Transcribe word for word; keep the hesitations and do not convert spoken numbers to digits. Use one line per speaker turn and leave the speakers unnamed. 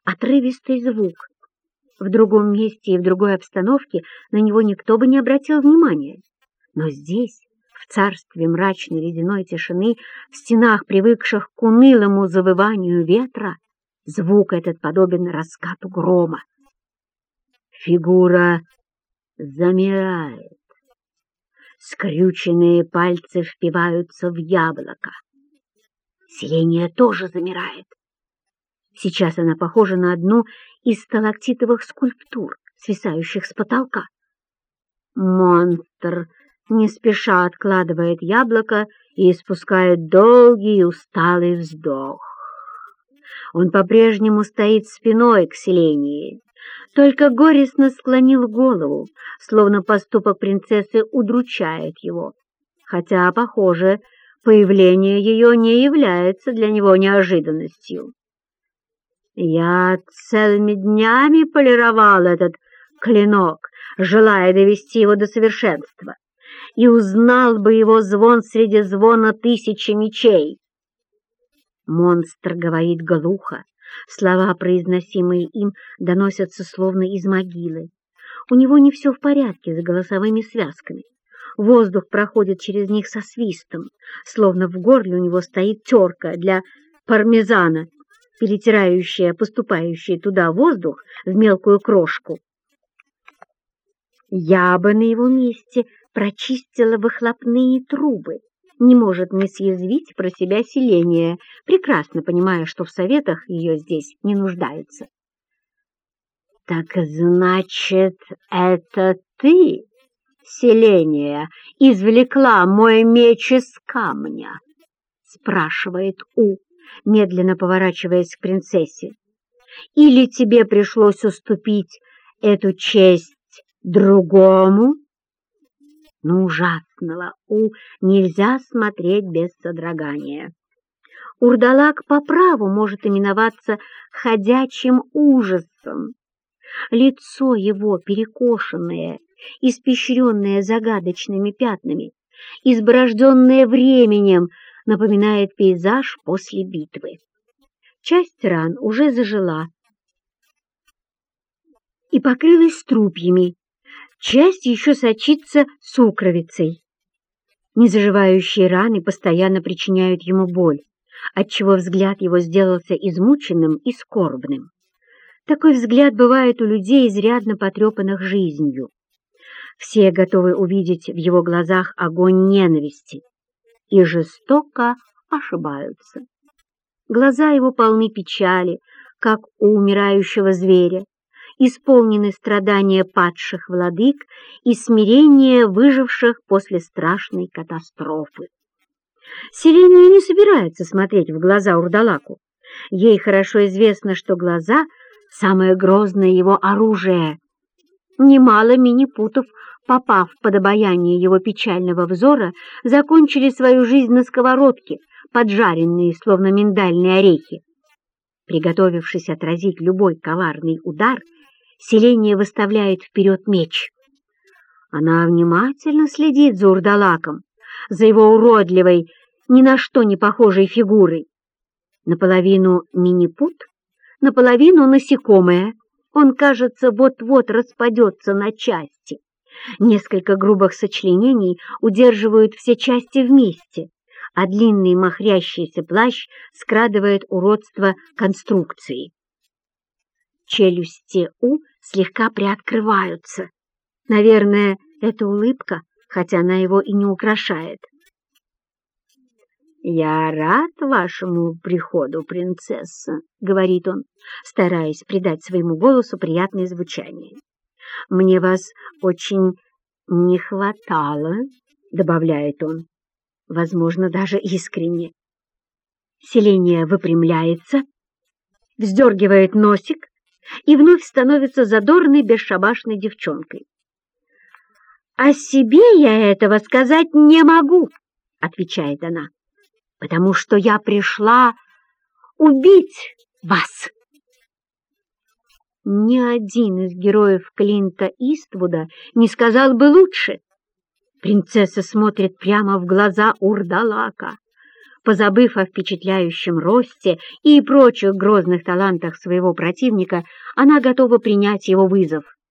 отрывистый звук. В другом месте и в другой обстановке на него никто бы не обратил внимания. Но здесь, в царстве мрачной ледяной тишины, в стенах, привыкших к унылому завыванию ветра, звук этот подобен раскату грома. Фигура замирает. Скрюченные пальцы впиваются в яблоко. Селения тоже замирает. Сейчас она похожа на одну из сталактитовых скульптур, свисающих с потолка. Монстр не спеша откладывает яблоко и испускает долгий усталый вздох. Он по-прежнему стоит спиной к Селении, только горестно склонил голову, словно поступок принцессы удручает его, хотя, похоже, появление ее не является для него неожиданностью. Я целыми днями полировал этот клинок, желая довести его до совершенства, и узнал бы его звон среди звона тысячи мечей. Монстр говорит глухо, слова, произносимые им, доносятся словно из могилы. У него не все в порядке с голосовыми связками. Воздух проходит через них со свистом, словно в горле у него стоит терка для пармезана, перетирающая поступающий туда воздух в мелкую крошку. Я бы на его месте прочистила выхлопные трубы. Не может не съязвить про себя Селения, прекрасно понимая, что в советах ее здесь не нуждаются. — Так значит, это ты, Селения, извлекла мой меч из камня? — спрашивает У, медленно поворачиваясь к принцессе. — Или тебе пришлось уступить эту честь другому? Но ужасного У нельзя смотреть без содрогания. Урдалак по праву может именоваться ходячим ужасом. Лицо его перекошенное, испещренное загадочными пятнами, изборожденное временем, напоминает пейзаж после битвы. Часть ран уже зажила и покрылась струпьями, часть еще сочится сукровицей. Незаживающие раны постоянно причиняют ему боль, отчего взгляд его сделался измученным и скорбным. Такой взгляд бывает у людей, изрядно потрепанных жизнью. Все готовы увидеть в его глазах огонь ненависти и жестоко ошибаются. Глаза его полны печали, как у умирающего зверя, исполнены страдания падших владык и смирения выживших после страшной катастрофы. Селения не собирается смотреть в глаза Урдалаку. Ей хорошо известно, что глаза — самое грозное его оружие. Немало минипутов, попав под обаяние его печального взора, закончили свою жизнь на сковородке, поджаренные, словно миндальные орехи. Приготовившись отразить любой коварный удар, Селения выставляет вперед меч. Она внимательно следит за Урдалаком, за его уродливой, ни на что не похожей фигурой. Наполовину минипут, наполовину насекомое. Он, кажется, вот-вот распадется на части. Несколько грубых сочленений удерживают все части вместе, а длинный махрящийся плащ скрадывает уродство конструкции. Челюсти У слегка приоткрываются. Наверное, это улыбка, хотя она его и не украшает. «Я рад вашему приходу, принцесса», — говорит он, стараясь придать своему голосу приятное звучание. «Мне вас очень не хватало», — добавляет он, возможно, даже искренне. Селения выпрямляется, вздергивает носик и вновь становится задорной, бесшабашной девчонкой. «О себе я этого сказать не могу», — отвечает она, «потому что я пришла убить вас». Ни один из героев Клинта Иствуда не сказал бы лучше. Принцесса смотрит прямо в глаза Урдалака. Позабыв о впечатляющем росте и прочих грозных талантах своего противника, она готова принять его вызов.